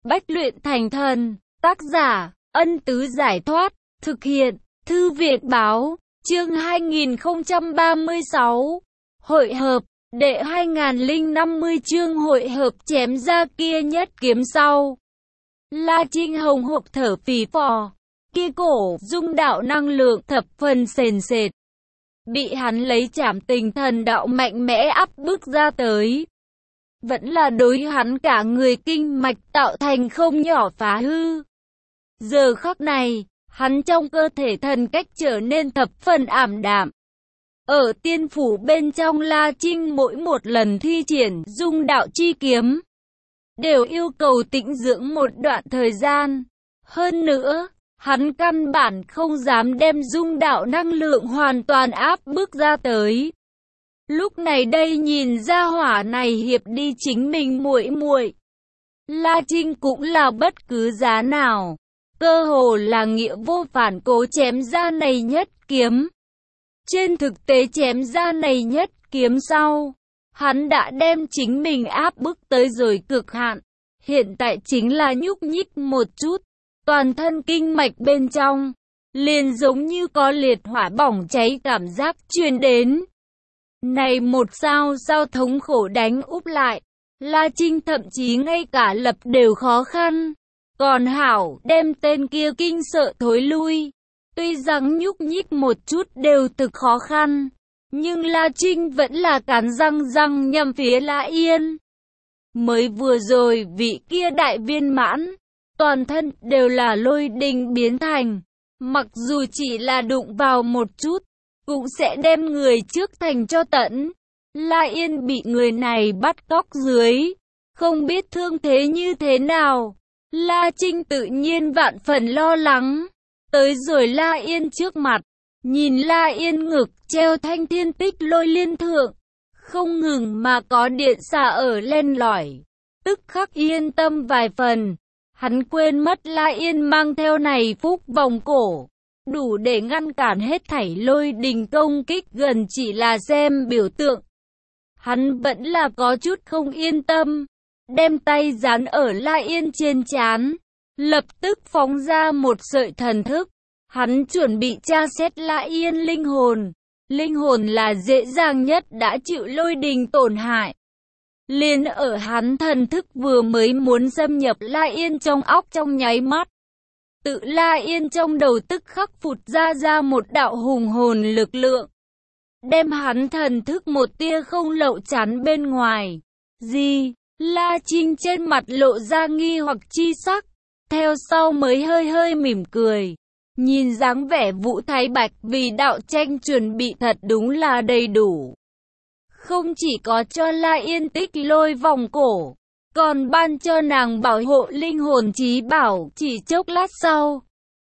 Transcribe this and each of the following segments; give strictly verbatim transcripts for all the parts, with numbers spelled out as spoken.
Bách luyện thành thần. Tác giả, Ân Tứ Giải Thoát. Thực hiện, Thư viện Báo. Chương hai nghìn không trăm ba mươi sáu. Hội hợp. Đệ hai nghìn không trăm năm mươi chương hội hợp chém ra kia nhất kiếm sau. La Trinh hồng hộc thở phì phò. Kia cổ dung đạo năng lượng thập phần sền sệt. Bị hắn lấy trảm tình thần đạo mạnh mẽ áp bức ra tới. Vẫn là đối hắn cả người kinh mạch tạo thành không nhỏ phá hư. Giờ khắc này, hắn trong cơ thể thần cách trở nên thập phần ảm đạm. Ở tiên phủ bên trong La Trinh mỗi một lần thi triển dung đạo chi kiếm, đều yêu cầu tĩnh dưỡng một đoạn thời gian. Hơn nữa, hắn căn bản không dám đem dung đạo năng lượng hoàn toàn áp bức ra tới. Lúc này đây nhìn ra hỏa này hiệp đi chính mình muội muội, La Trinh cũng là bất cứ giá nào, cơ hồ là nghĩa vô phản cố chém ra này nhất kiếm. Trên thực tế chém ra này nhất kiếm sau, hắn đã đem chính mình áp bức tới rồi cực hạn. Hiện tại chính là nhúc nhích một chút, toàn thân kinh mạch bên trong, liền giống như có liệt hỏa bỏng cháy cảm giác truyền đến. Này một sao sao thống khổ đánh úp lại, La Trinh thậm chí ngay cả lập đều khó khăn. Còn hảo đem tên kia kinh sợ thối lui. Tuy rằng nhúc nhích một chút đều thực khó khăn, nhưng La Trinh vẫn là cắn răng răng nhằm phía La Yên. Mới vừa rồi vị kia đại viên mãn, toàn thân đều là lôi đình biến thành. Mặc dù chỉ là đụng vào một chút, cũng sẽ đem người trước thành cho tận. La Yên bị người này bắt cóc dưới, không biết thương thế như thế nào. La Trinh tự nhiên vạn phần lo lắng. Tới rồi La Yên trước mặt, nhìn La Yên ngực treo thanh thiên tích lôi liên thượng, không ngừng mà có điện xạ ở len lỏi, tức khắc yên tâm vài phần. Hắn quên mất La Yên mang theo này phúc vòng cổ, đủ để ngăn cản hết thảy lôi đình công kích, gần chỉ là xem biểu tượng. Hắn vẫn là có chút không yên tâm, đem tay dán ở La Yên trên trán, lập tức phóng ra một sợi thần thức. Hắn chuẩn bị tra xét La Yên linh hồn. Linh hồn là dễ dàng nhất đã chịu lôi đình tổn hại. Liền ở hắn thần thức vừa mới muốn xâm nhập La Yên trong óc trong nháy mắt, tự La Yên trong đầu tức khắc phụt ra ra một đạo hùng hồn lực lượng, đem hắn thần thức một tia không lậu chắn bên ngoài. Gì? La Trinh trên mặt lộ ra nghi hoặc chi sắc, theo sau mới hơi hơi mỉm cười. Nhìn dáng vẻ Vũ Thái Bạch vì đạo tranh chuẩn bị thật đúng là đầy đủ. Không chỉ có cho La Yên tích lôi vòng cổ, còn ban cho nàng bảo hộ linh hồn chí bảo. Chỉ chốc lát sau,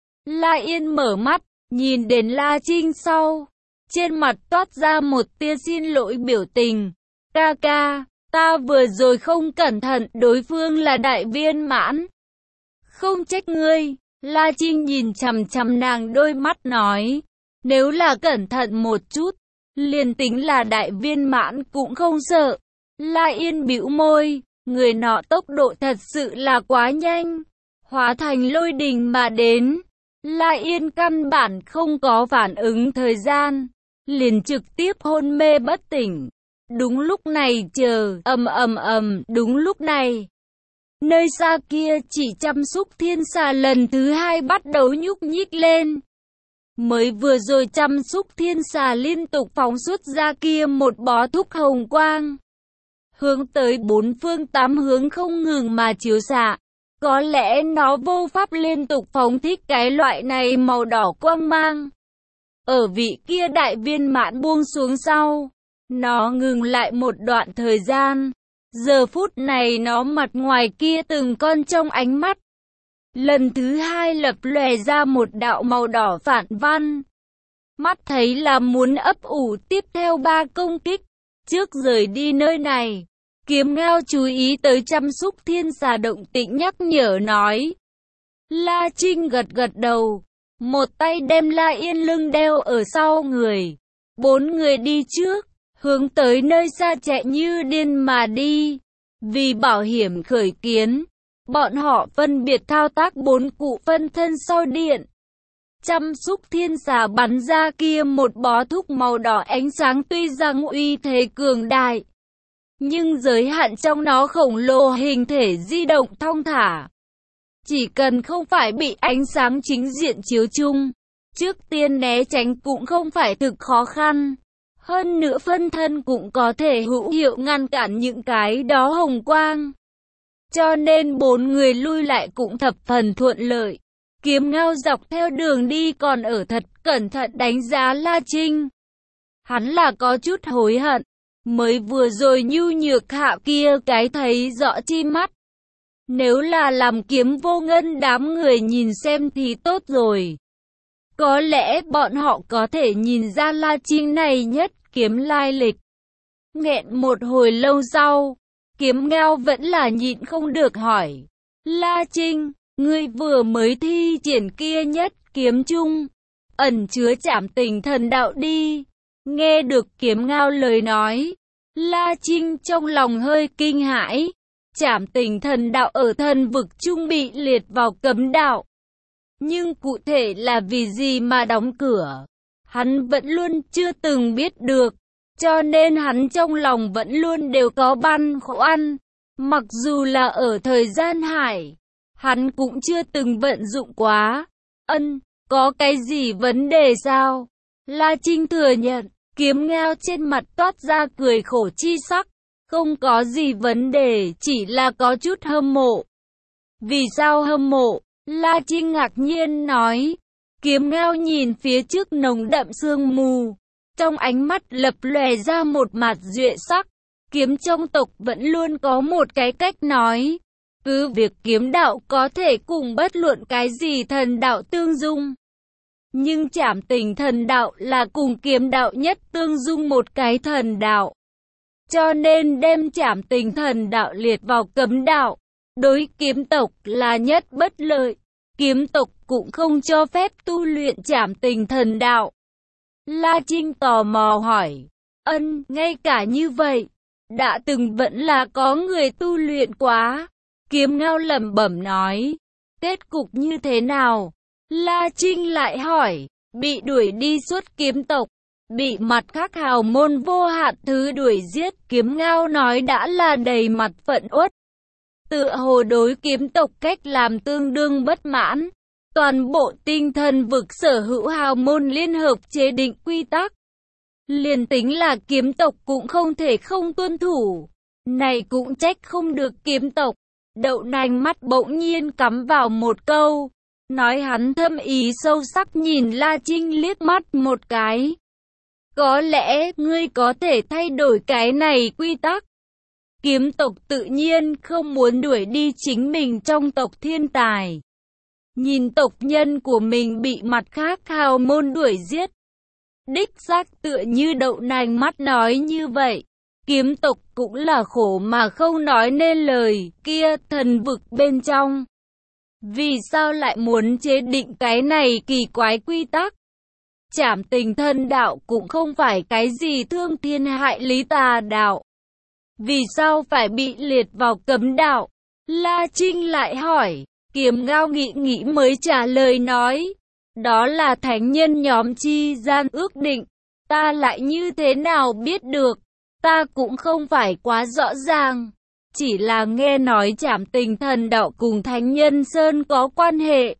La Yên mở mắt, nhìn đến La Trinh sau, trên mặt toát ra một tia xin lỗi biểu tình. Ca ca, ta vừa rồi không cẩn thận, đối phương là đại viên mãn. Không trách ngươi. La Trinh nhìn chằm chằm nàng đôi mắt nói, nếu là cẩn thận một chút, liền tính là đại viên mãn cũng không sợ. La Yên bĩu môi, người nọ tốc độ thật sự là quá nhanh, hóa thành lôi đình mà đến. La Yên căn bản không có phản ứng thời gian, liền trực tiếp hôn mê bất tỉnh. Đúng lúc này chờ, ầm ầm ầm, đúng lúc này. Nơi xa kia chỉ chăm xúc thiên xà lần thứ hai bắt đầu nhúc nhích lên. Mới vừa rồi chăm xúc thiên xà liên tục phóng xuất ra kia một bó thúc hồng quang, hướng tới bốn phương tám hướng không ngừng mà chiếu xạ. Có lẽ nó vô pháp liên tục phóng thích cái loại này màu đỏ quang mang. Ở vị kia đại viên mãn buông xuống sau, nó ngừng lại một đoạn thời gian. Giờ phút này nó mặt ngoài kia từng con trong ánh mắt, lần thứ hai lập lòe ra một đạo màu đỏ phản văn. Mắt thấy là muốn ấp ủ tiếp theo ba công kích. Trước rời đi nơi này, Kiếm Ngao chú ý tới chăm xúc thiên xà động tĩnh nhắc nhở nói. La Trinh gật gật đầu, một tay đem La Yên lưng đeo ở sau người. Bốn người đi trước, hướng tới nơi xa chạy như điên mà đi. Vì bảo hiểm khởi kiến, bọn họ phân biệt thao tác bốn cụ phân thân sau điện. Chăm xúc thiên xà bắn ra kia một bó thúc màu đỏ ánh sáng tuy rằng uy thế cường đại, nhưng giới hạn trong nó khổng lồ, hình thể di động thong thả. Chỉ cần không phải bị ánh sáng chính diện chiếu chung, trước tiên né tránh cũng không phải thực khó khăn. Hơn nữa phân thân cũng có thể hữu hiệu ngăn cản những cái đó hồng quang. Cho nên bốn người lui lại cũng thập phần thuận lợi. Kiếm Ngao dọc theo đường đi còn ở thật cẩn thận đánh giá La Trinh. Hắn là có chút hối hận, mới vừa rồi nhu nhược hạ kia cái thấy rõ chi mắt. Nếu là làm Kiếm Vô Ngân đám người nhìn xem thì tốt rồi. Có lẽ bọn họ có thể nhìn ra La Trinh này nhất kiếm lai lịch. Nghẹn một hồi lâu sau, Kiếm Ngao vẫn là nhịn không được hỏi. La Trinh, ngươi vừa mới thi triển kia nhất kiếm chung, ẩn chứa trảm tình thần đạo đi. Nghe được Kiếm Ngao lời nói, La Trinh trong lòng hơi kinh hãi. Trảm tình thần đạo ở thần vực trung bị liệt vào cấm đạo. Nhưng cụ thể là vì gì mà đóng cửa, hắn vẫn luôn chưa từng biết được. Cho nên hắn trong lòng vẫn luôn đều có băn khoăn. Mặc dù là ở thời gian hải, hắn cũng chưa từng vận dụng quá. Ân, có cái gì vấn đề sao? La Trinh thừa nhận. Kiếm Ngao trên mặt toát ra cười khổ chi sắc. Không có gì vấn đề, chỉ là có chút hâm mộ. Vì sao hâm mộ? La Trinh ngạc nhiên nói. Kiếm Ngao nhìn phía trước nồng đậm sương mù, trong ánh mắt lập lòe ra một mặt duệ sắc. Kiếm trong tộc vẫn luôn có một cái cách nói, cứ việc kiếm đạo có thể cùng bất luận cái gì thần đạo tương dung, nhưng trảm tình thần đạo là cùng kiếm đạo nhất tương dung một cái thần đạo. Cho nên đem trảm tình thần đạo liệt vào cấm đạo, đối kiếm tộc là nhất bất lợi. Kiếm tộc cũng không cho phép tu luyện trảm tình thần đạo. La Trinh tò mò hỏi. Ân, ngay cả như vậy, đã từng vẫn là có người tu luyện quá. Kiếm Ngao lẩm bẩm nói. Kết cục như thế nào? La Trinh lại hỏi. Bị đuổi đi xuất kiếm tộc, bị mặt khác hào môn vô hạn thứ đuổi giết. Kiếm Ngao nói đã là đầy mặt phẫn uất, tựa hồ đối kiếm tộc cách làm tương đương bất mãn. Toàn bộ tinh thần vực sở hữu hào môn liên hợp chế định quy tắc, liền tính là kiếm tộc cũng không thể không tuân thủ. Này cũng trách không được kiếm tộc. Đậu Nành mắt bỗng nhiên cắm vào một câu, nói hắn thâm ý sâu sắc nhìn La Trinh liếc mắt một cái. Có lẽ ngươi có thể thay đổi cái này quy tắc. Kiếm tộc tự nhiên không muốn đuổi đi chính mình trong tộc thiên tài. Nhìn tộc nhân của mình bị mặt khác hào môn đuổi giết. Đích xác tựa như Đậu Nành mắt nói như vậy. Kiếm tộc cũng là khổ mà không nói nên lời. Kia thần vực bên trong, vì sao lại muốn chế định cái này kỳ quái quy tắc? Trảm tình thần đạo cũng không phải cái gì thương thiên hại lý tà đạo. Vì sao phải bị liệt vào cấm đạo? La Trinh lại hỏi. Kiếm Ngao nghĩ nghĩ mới trả lời nói. Đó là thánh nhân nhóm chi gian ước định. Ta lại như thế nào biết được? Ta cũng không phải quá rõ ràng. Chỉ là nghe nói trảm tình thần đạo cùng thánh nhân Sơn có quan hệ.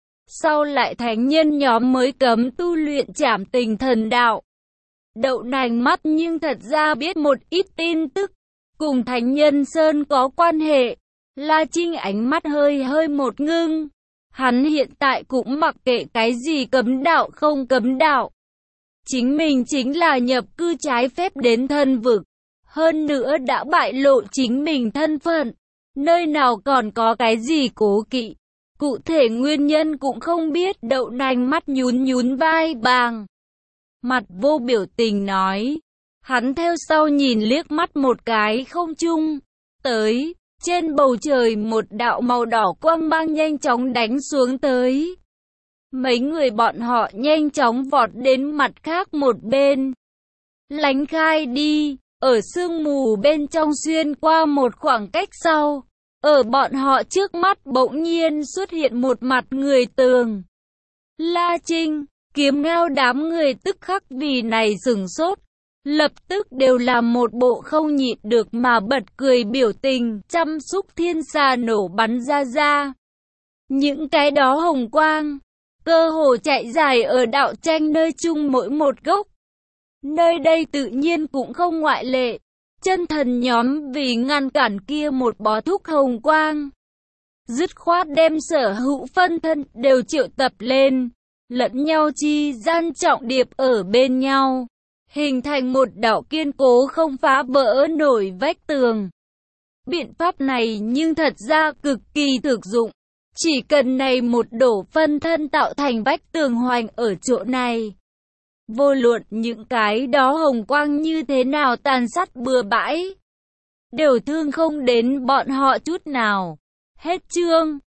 Sau lại thánh nhân nhóm mới cấm tu luyện trảm tình thần đạo. Đậu Nành mắt nhưng thật ra biết một ít tin tức cùng thánh nhân Sơn có quan hệ. La Trinh ánh mắt hơi hơi một ngưng. Hắn hiện tại cũng mặc kệ cái gì cấm đạo không cấm đạo. Chính mình chính là nhập cư trái phép đến thần vực. Hơn nữa đã bại lộ chính mình thân phận. Nơi nào còn có cái gì cố kỵ. Cụ thể nguyên nhân cũng không biết. Đậu Nành mắt nhún nhún vai bàng, mặt vô biểu tình nói. Hắn theo sau nhìn liếc mắt một cái không trung. Tới, trên bầu trời một đạo màu đỏ quang mang nhanh chóng đánh xuống tới. Mấy người bọn họ nhanh chóng vọt đến mặt khác một bên. Lánh khai đi, ở sương mù bên trong xuyên qua một khoảng cách sau. Ở bọn họ trước mắt bỗng nhiên xuất hiện một mặt người tường. La Trinh, Kiếm Ngao đám người tức khắc vì này sửng sốt. Lập tức đều là một bộ không nhịn được mà bật cười biểu tình, chăm xúc thiên xà nổ bắn ra ra. Những cái đó hồng quang, cơ hồ chạy dài ở đạo tranh nơi chung mỗi một gốc. Nơi đây tự nhiên cũng không ngoại lệ. Chân thần nhóm vì ngăn cản kia một bó thúc hồng quang, dứt khoát đem sở hữu phân thân đều triệu tập lên, lẫn nhau chi gian trọng điệp ở bên nhau, hình thành một đạo kiên cố không phá vỡ nổi vách tường. Biện pháp này nhưng thật ra cực kỳ thực dụng. Chỉ cần này một đổ phân thân tạo thành vách tường hoành ở chỗ này. Vô luận những cái đó hồng quang như thế nào tàn sát bừa bãi, đều thương không đến bọn họ chút nào. Hết chương.